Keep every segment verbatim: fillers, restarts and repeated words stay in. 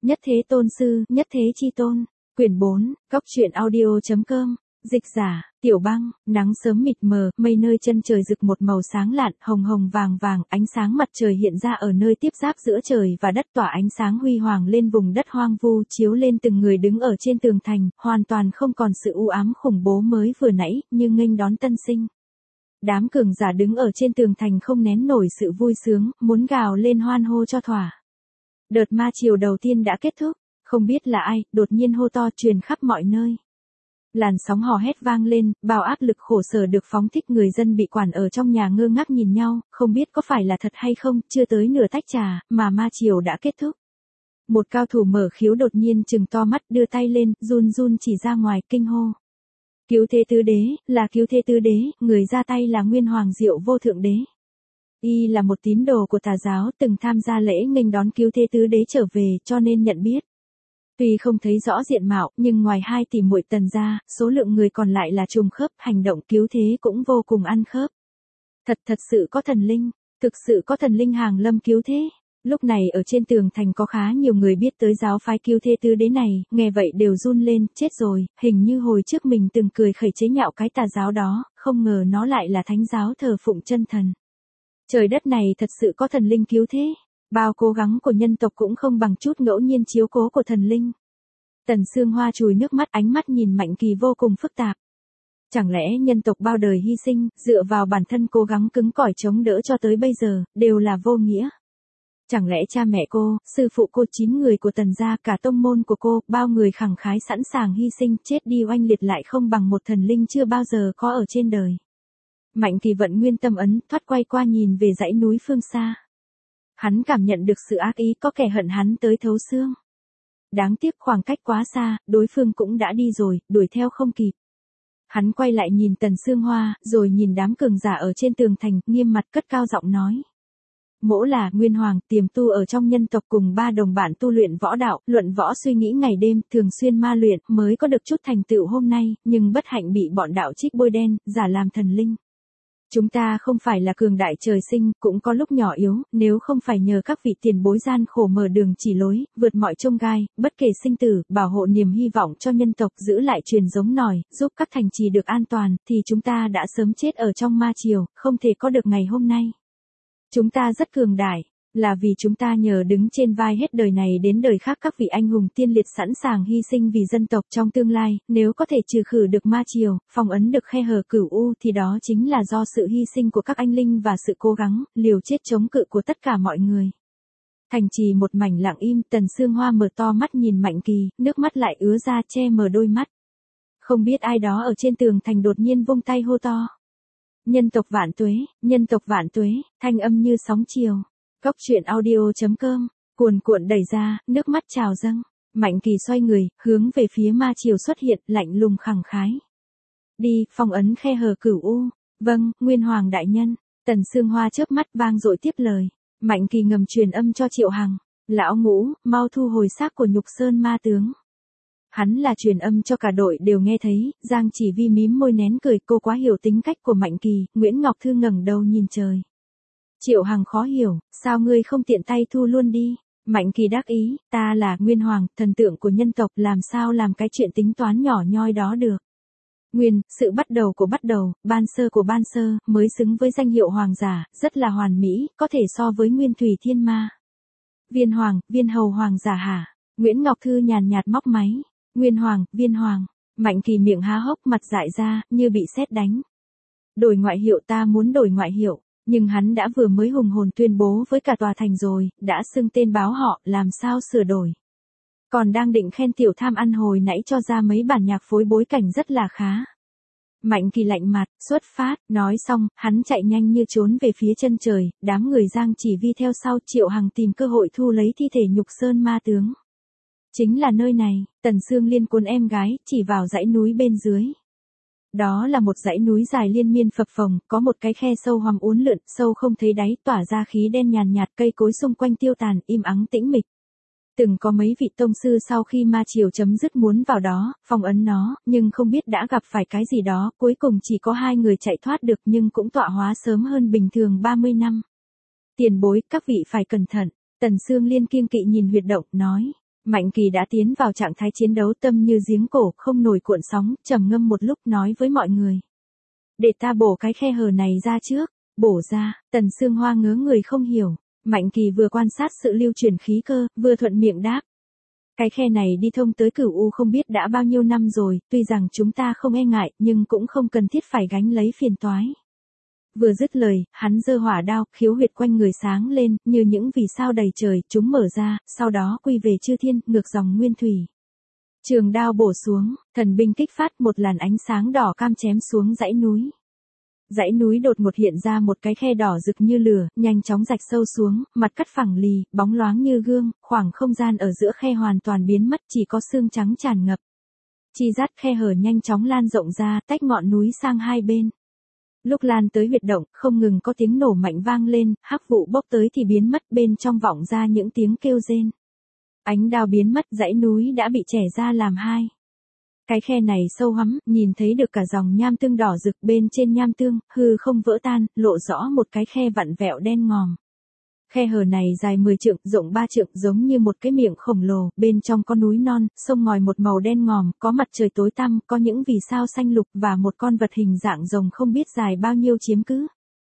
Nhất Thế Tôn Sư, Nhất Thế Chi Tôn. Quyển bốn, Cóc truyện audio.com. Dịch giả, Tiểu Băng. Nắng sớm mịt mờ, mây nơi chân trời rực một màu sáng lạn, hồng hồng vàng vàng, ánh sáng mặt trời hiện ra ở nơi tiếp giáp giữa trời và đất, tỏa ánh sáng huy hoàng lên vùng đất hoang vu, chiếu lên từng người đứng ở trên tường thành, hoàn toàn không còn sự u ám khủng bố mới vừa nãy, như nghênh đón tân sinh. Đám cường giả đứng ở trên tường thành không nén nổi sự vui sướng, muốn gào lên hoan hô cho thỏa. Đợt ma triều đầu tiên đã kết thúc, không biết là ai, đột nhiên hô to truyền khắp mọi nơi. Làn sóng hò hét vang lên, bao áp lực khổ sở được phóng thích, người dân bị quản ở trong nhà ngơ ngác nhìn nhau, không biết có phải là thật hay không, chưa tới nửa tách trà, mà ma triều đã kết thúc. Một cao thủ mở khiếu đột nhiên trừng to mắt, đưa tay lên, run run chỉ ra ngoài, kinh hô. Cứu thế tứ đế, là cứu thế tứ đế, người ra tay là Nguyên Hoàng Diệu Vô Thượng Đế. Y là một tín đồ của tà giáo, từng tham gia lễ nghênh đón cứu thế tứ đế trở về, cho nên nhận biết. Tuy không thấy rõ diện mạo, nhưng ngoài hai tỷ muội Tần ra, số lượng người còn lại là trùng khớp, hành động cứu thế cũng vô cùng ăn khớp. Thật thật sự có thần linh, thực sự có thần linh hàng lâm cứu thế. Lúc này ở trên tường thành có khá nhiều người biết tới giáo phái cứu thế tứ đế này, nghe vậy đều run lên, chết rồi, hình như hồi trước mình từng cười khẩy chế nhạo cái tà giáo đó, không ngờ nó lại là thánh giáo thờ phụng chân thần. Trời đất này thật sự có thần linh cứu thế. Bao cố gắng của nhân tộc cũng không bằng chút ngẫu nhiên chiếu cố của thần linh. Tần Sương Hoa chùi nước mắt, ánh mắt nhìn Mạnh Kỳ vô cùng phức tạp. Chẳng lẽ nhân tộc bao đời hy sinh, dựa vào bản thân cố gắng cứng cỏi chống đỡ cho tới bây giờ, đều là vô nghĩa? Chẳng lẽ cha mẹ cô, sư phụ cô, chín người của Tần gia, cả tông môn của cô, bao người khẳng khái sẵn sàng hy sinh, chết đi oanh liệt lại không bằng một thần linh chưa bao giờ có ở trên đời? Mạnh Kỳ vận nguyên tâm ấn, thoát quay qua nhìn về dãy núi phương xa. Hắn cảm nhận được sự ác ý, có kẻ hận hắn tới thấu xương. Đáng tiếc khoảng cách quá xa, đối phương cũng đã đi rồi, đuổi theo không kịp. Hắn quay lại nhìn Tần Sương Hoa, rồi nhìn đám cường giả ở trên tường thành, nghiêm mặt cất cao giọng nói. Mỗ là Nguyên Hoàng, tiềm tu ở trong nhân tộc, cùng ba đồng bạn tu luyện võ đạo, luận võ suy nghĩ ngày đêm, thường xuyên ma luyện, mới có được chút thành tựu hôm nay, nhưng bất hạnh bị bọn đạo trích bôi đen, giả làm thần linh. Chúng ta không phải là cường đại trời sinh, cũng có lúc nhỏ yếu, nếu không phải nhờ các vị tiền bối gian khổ mở đường chỉ lối, vượt mọi chông gai, bất kể sinh tử, bảo hộ niềm hy vọng cho nhân tộc, giữ lại truyền giống nòi, giúp các thành trì được an toàn, thì chúng ta đã sớm chết ở trong ma triều, không thể có được ngày hôm nay. Chúng ta rất cường đại, là vì chúng ta nhờ đứng trên vai hết đời này đến đời khác các vị anh hùng tiên liệt sẵn sàng hy sinh vì dân tộc. Trong tương lai, nếu có thể trừ khử được ma triều, phong ấn được khe hở cửu u, thì đó chính là do sự hy sinh của các anh linh và sự cố gắng, liều chết chống cự của tất cả mọi người. Thành trì một mảnh lặng im, Tần Sương Hoa mở to mắt nhìn Mạnh Kỳ, nước mắt lại ứa ra che mờ đôi mắt. Không biết ai đó ở trên tường thành đột nhiên vung tay hô to. Nhân tộc vạn tuế, nhân tộc vạn tuế, thanh âm như sóng chiều. Cóc truyện audio.com, cuồn cuộn đẩy ra, nước mắt trào dâng. Mạnh Kỳ xoay người, hướng về phía ma triều xuất hiện, lạnh lùng khẳng khái. Đi, phong ấn khe hở cửu u. Vâng, Nguyên Hoàng đại nhân. Tần Sương Hoa chớp mắt vang dội tiếp lời. Mạnh Kỳ ngầm truyền âm cho Triệu Hằng. Lão Ngũ, mau thu hồi xác của Nhục Sơn ma tướng. Hắn là truyền âm cho cả đội đều nghe thấy, Giang Chỉ Vi mím môi nén cười, cô quá hiểu tính cách của Mạnh Kỳ. Nguyễn Ngọc Thư ngẩng đầu nhìn trời. Triệu Hằng khó hiểu, sao ngươi không tiện tay thu luôn đi? Mạnh Kỳ đắc ý, ta là Nguyên Hoàng, thần tượng của nhân tộc, làm sao làm cái chuyện tính toán nhỏ nhoi đó được. Nguyên, sự bắt đầu của bắt đầu, ban sơ của ban sơ, mới xứng với danh hiệu hoàng giả, rất là hoàn mỹ, có thể so với Nguyên Thủy Thiên Ma. Viên Hoàng, Viên Hầu Hoàng giả hả? Nguyễn Ngọc Thư nhàn nhạt móc máy. Nguyên Hoàng, Viên Hoàng. Mạnh Kỳ miệng há hốc, mặt dại ra, như bị sét đánh. Đổi ngoại hiệu, ta muốn đổi ngoại hiệu. Nhưng hắn đã vừa mới hùng hồn tuyên bố với cả tòa thành rồi, đã xưng tên báo họ, làm sao sửa đổi. Còn đang định khen tiểu tham ăn hồi nãy cho ra mấy bản nhạc phối bối cảnh rất là khá. Mạnh Kỳ lạnh mặt, xuất phát, nói xong, hắn chạy nhanh như trốn về phía chân trời, đám người Giang Chỉ Vi theo sau. Triệu Hằng tìm cơ hội thu lấy thi thể Nhục Sơn ma tướng. Chính là nơi này, Tần Sương Liên cuốn em gái, chỉ vào dãy núi bên dưới. Đó là một dãy núi dài liên miên phập phồng, có một cái khe sâu hoằm uốn lượn, sâu không thấy đáy, tỏa ra khí đen nhàn nhạt, cây cối xung quanh tiêu tàn, im ắng tĩnh mịch. Từng có mấy vị tông sư sau khi ma triều chấm dứt muốn vào đó, phong ấn nó, nhưng không biết đã gặp phải cái gì đó, cuối cùng chỉ có hai người chạy thoát được, nhưng cũng tọa hóa sớm hơn bình thường ba mươi năm. Tiền bối, các vị phải cẩn thận. Tần Sương Liên kiêng kỵ nhìn huyệt động, nói. Mạnh Kỳ đã tiến vào trạng thái chiến đấu tâm như giếng cổ, không nổi cuộn sóng, trầm ngâm một lúc nói với mọi người. Để ta bổ cái khe hở này ra trước. Bổ ra, Tần Sương Hoa ngớ người không hiểu. Mạnh Kỳ vừa quan sát sự lưu chuyển khí cơ, vừa thuận miệng đáp. Cái khe này đi thông tới Cửu U không biết đã bao nhiêu năm rồi, tuy rằng chúng ta không e ngại, nhưng cũng không cần thiết phải gánh lấy phiền toái. Vừa dứt lời, hắn giơ hỏa đao, khiếu huyệt quanh người sáng lên, như những vì sao đầy trời, chúng mở ra, sau đó quy về chư thiên, ngược dòng nguyên thủy. Trường đao bổ xuống, thần binh kích phát, một làn ánh sáng đỏ cam chém xuống dãy núi. Dãy núi đột ngột hiện ra một cái khe đỏ rực như lửa, nhanh chóng rạch sâu xuống, mặt cắt phẳng lì, bóng loáng như gương, khoảng không gian ở giữa khe hoàn toàn biến mất, chỉ có xương trắng tràn ngập. Chi rát khe hở nhanh chóng lan rộng ra, tách ngọn núi sang hai bên. Lúc lan tới huyệt động, không ngừng có tiếng nổ mạnh vang lên, hắc vụ bốc tới thì biến mất, bên trong vọng ra những tiếng kêu rên. Ánh đao biến mất, dãy núi đã bị chẻ ra làm hai. Cái khe này sâu hắm, nhìn thấy được cả dòng nham tương đỏ rực, bên trên nham tương, hư không vỡ tan, lộ rõ một cái khe vặn vẹo đen ngòm. Khe hở này dài mười trượng, rộng ba trượng, giống như một cái miệng khổng lồ, bên trong có núi non, sông ngòi một màu đen ngòm, có mặt trời tối tăm, có những vì sao xanh lục và một con vật hình dạng rồng không biết dài bao nhiêu chiếm cứ.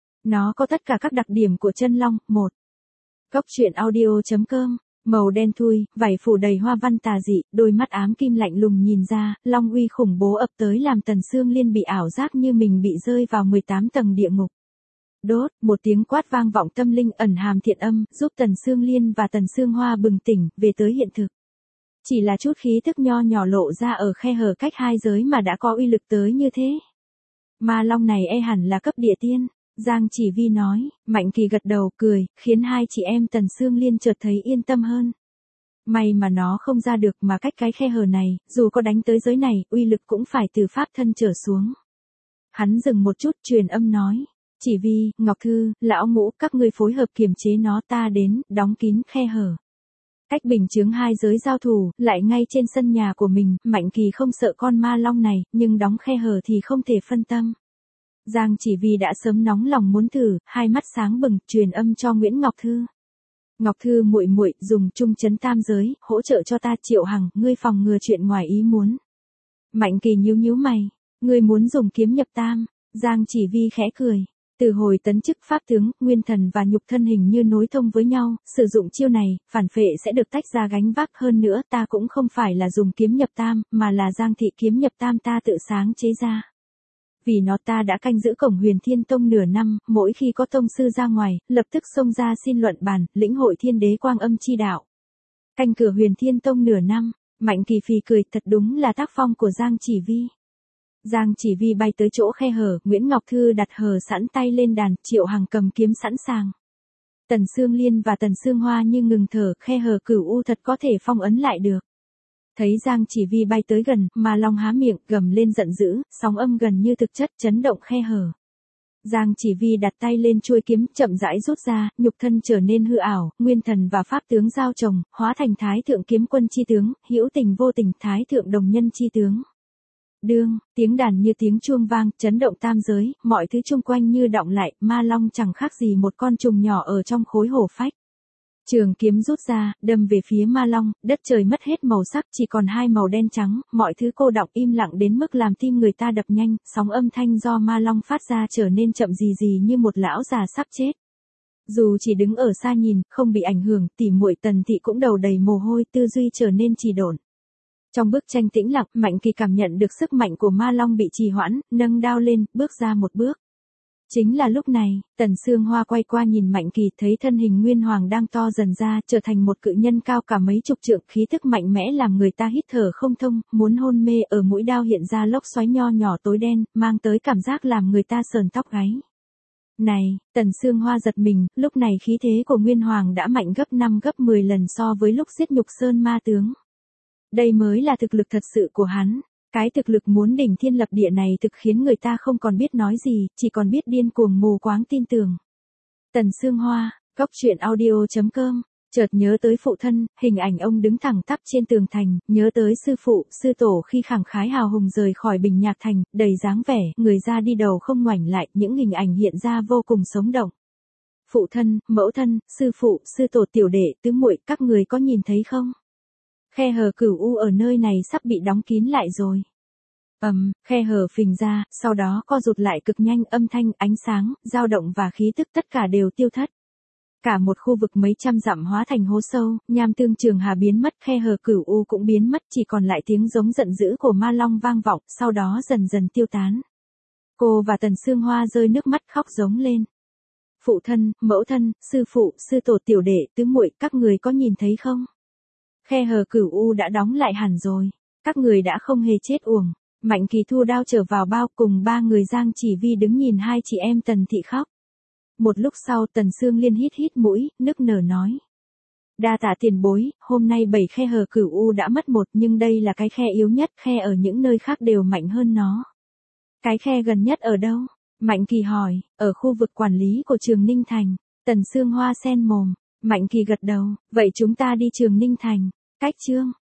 Nó có tất cả các đặc điểm của chân long. Một. Góc truyện audio chấm com. Màu đen thui, vảy phủ đầy hoa văn tà dị, đôi mắt ám kim lạnh lùng nhìn ra, long uy khủng bố ập tới làm Tần Sương Liên bị ảo giác như mình bị rơi vào mười tám tầng địa ngục. Đốt, một tiếng quát vang vọng tâm linh ẩn hàm thiện âm, giúp Tần Sương Liên và Tần Sương Hoa bừng tỉnh, về tới hiện thực. Chỉ là chút khí thức nho nhỏ lộ ra ở khe hở cách hai giới mà đã có uy lực tới như thế. Ma long này e hẳn là cấp địa tiên. Giang Chỉ Vi nói, Mạnh Kỳ gật đầu, cười, khiến hai chị em Tần Sương Liên chợt thấy yên tâm hơn. May mà nó không ra được mà cách cái khe hở này, dù có đánh tới giới này, uy lực cũng phải từ pháp thân trở xuống. Hắn dừng một chút, truyền âm nói, Chỉ Vi, Ngọc Thư, Lão Ngũ, các ngươi phối hợp kiềm chế nó, ta đến, đóng kín khe hở. Cách bình chướng hai giới giao thủ, lại ngay trên sân nhà của mình, Mạnh Kỳ không sợ con ma long này, nhưng đóng khe hở thì không thể phân tâm. Giang Chỉ Vi đã sớm nóng lòng muốn thử, hai mắt sáng bừng, truyền âm cho Nguyễn Ngọc Thư. Ngọc Thư muội muội, dùng trung chấn tam giới, hỗ trợ cho ta. Triệu Hằng, ngươi phòng ngừa chuyện ngoài ý muốn. Mạnh Kỳ nhíu nhíu mày, ngươi muốn dùng kiếm nhập tam. Giang Chỉ Vi khẽ cười. Từ hồi tấn chức pháp tướng, nguyên thần và nhục thân hình như nối thông với nhau, sử dụng chiêu này, phản phệ sẽ được tách ra gánh vác. Hơn nữa, ta cũng không phải là dùng kiếm nhập tam, mà là Giang thị kiếm nhập tam ta tự sáng chế ra. Vì nó ta đã canh giữ cổng Huyền Thiên Tông nửa năm, mỗi khi có tông sư ra ngoài, lập tức xông ra xin luận bàn, lĩnh hội thiên đế quang âm chi đạo. Canh cửa Huyền Thiên Tông nửa năm, Mạnh Kỳ phì cười, thật đúng là tác phong của Giang Chỉ Vi. Giang Chỉ Vi bay tới chỗ khe hở, Nguyễn Ngọc Thư đặt hờ sẵn tay lên đàn, Triệu Hằng cầm kiếm sẵn sàng. Tần Sương Liên và Tần Sương Hoa như ngừng thở, khe hở Cửu U thật có thể phong ấn lại được. Thấy Giang Chỉ Vi bay tới gần, Ma Long há miệng, gầm lên giận dữ, sóng âm gần như thực chất chấn động khe hở. Giang Chỉ Vi đặt tay lên chuôi kiếm, chậm rãi rút ra, nhục thân trở nên hư ảo, nguyên thần và pháp tướng giao chồng, hóa thành Thái Thượng Kiếm Quân chi tướng, hữu tình vô tình, Thái Thượng Đồng Nhân chi tướng. Đương, tiếng đàn như tiếng chuông vang, chấn động tam giới, mọi thứ chung quanh như đọng lại, Ma Long chẳng khác gì một con trùng nhỏ ở trong khối hổ phách. Trường kiếm rút ra, đâm về phía Ma Long, đất trời mất hết màu sắc, chỉ còn hai màu đen trắng, mọi thứ cô đọng im lặng đến mức làm tim người ta đập nhanh, sóng âm thanh do Ma Long phát ra trở nên chậm rì rì như một lão già sắp chết. Dù chỉ đứng ở xa nhìn, không bị ảnh hưởng, tỉ muội Tần thị cũng đầu đầy mồ hôi, tư duy trở nên trì độn. Trong bức tranh tĩnh lặng, Mạnh Kỳ cảm nhận được sức mạnh của Ma Long bị trì hoãn, nâng đao lên, bước ra một bước. Chính là lúc này, Tần Sương Hoa quay qua nhìn Mạnh Kỳ, thấy thân hình Nguyên Hoàng đang to dần ra, trở thành một cự nhân cao cả mấy chục trượng, khí thức mạnh mẽ làm người ta hít thở không thông, muốn hôn mê. Ở mũi đao hiện ra lốc xoáy nho nhỏ tối đen, mang tới cảm giác làm người ta sờn tóc gáy. Này, Tần Sương Hoa giật mình, lúc này khí thế của Nguyên Hoàng đã mạnh gấp năm gấp mười lần so với lúc giết Nhục Sơn ma tướng. Đây mới là thực lực thật sự của hắn. Cái thực lực muốn đỉnh thiên lập địa này thực khiến người ta không còn biết nói gì, chỉ còn biết điên cuồng mù quáng tin tưởng. Tần Sương Hoa, góc truyện audio chấm com, chợt nhớ tới phụ thân, hình ảnh ông đứng thẳng tắp trên tường thành, nhớ tới sư phụ, sư tổ khi khẳng khái hào hùng rời khỏi Bình Nhạc Thành, đầy dáng vẻ, người ra đi đầu không ngoảnh lại, những hình ảnh hiện ra vô cùng sống động. Phụ thân, mẫu thân, sư phụ, sư tổ, tiểu đệ, tứ muội, các người có nhìn thấy không? khe hở cửu u ở nơi này sắp bị đóng kín lại rồi. Ầm, um, khe hở phình ra, sau đó co rụt lại cực nhanh, âm thanh, ánh sáng, dao động và khí tức tất cả đều tiêu thất. Cả một khu vực mấy trăm dặm hóa thành hố sâu, nham tương trường hà biến mất, khe hở cửu u cũng biến mất, chỉ còn lại tiếng giống giận dữ của ma long vang vọng, sau đó dần dần tiêu tán. Cô và Tần Sương Hoa rơi nước mắt khóc giống lên. Phụ thân, mẫu thân, sư phụ, sư tổ, tiểu đệ, tứ muội, các người có nhìn thấy không? Khe hở cửu u đã đóng lại hẳn rồi. Các người đã không hề chết uổng. Mạnh Kỳ thu đao trở vào bao, cùng ba người Giang Chỉ Vi đứng nhìn hai chị em Tần Thị khóc. Một lúc sau Tần Sương Liên hít hít mũi, nức nở nói. Đa tạ tiền bối, hôm nay bảy khe hở cửu u đã mất một, nhưng đây là cái khe yếu nhất, khe ở những nơi khác đều mạnh hơn nó. Cái khe gần nhất ở đâu? Mạnh Kỳ hỏi. Ở khu vực quản lý của Trường Ninh Thành. Tần Sương Hoa sen mồm. Mạnh Kỳ gật đầu. Vậy chúng ta đi Trường Ninh Thành. Cách chương.